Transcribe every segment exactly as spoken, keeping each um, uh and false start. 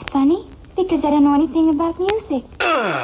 funny because I don't know anything about music. Uh.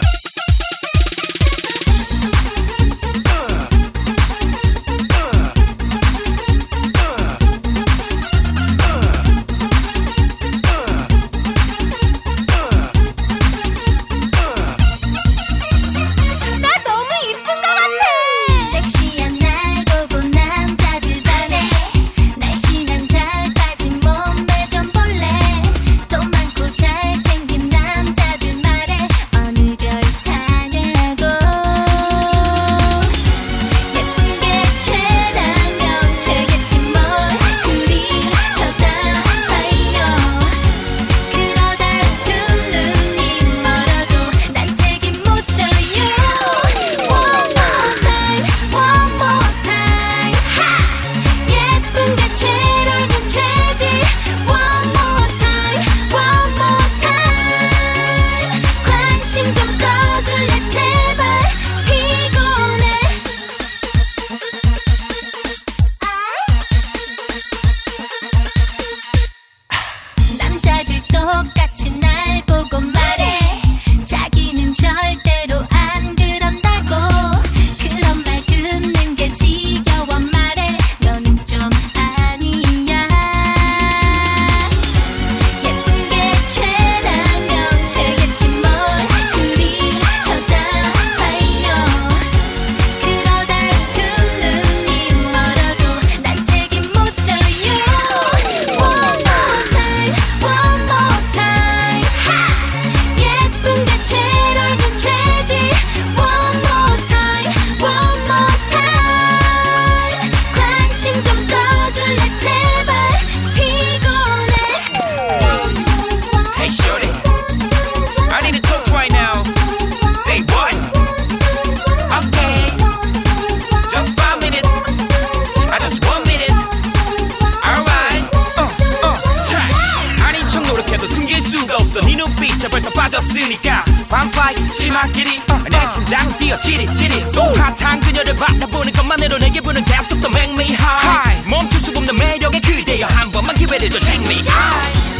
똑같이 날 보고 말해 자기는 절대로 안 그런다고 그런 말 듣는 게 지겨워 말해 너는 좀 아니야 예쁜 게 죄라면 죄겠지 뭘 그리 쳐다봐요 그러다 두 눈이 멀어도 난 책임 못 져요 One more time, one more time 예쁜 게 죄라면 죄지 One more time, one more time 관심 좀 꺼줄래 제발 피곤해 Hey shorty, I need to talk right now. Say what? Okay, just five minutes. I just one minute. Alright. Uh, uh, 자. 아닌 척 노력해도 숨길 수가 없어. 네 눈빛에 벌써 빠졌으니까. 반파이 심하끼리 uh, 내 심장 뛰어 지릿지릿. So 핫한 그녀를 바라보는 것만으로 내게 부는 계속 더 make me high. 멈출 수 없는 매력의 그대여 한 번만 기회를 줘 check me out.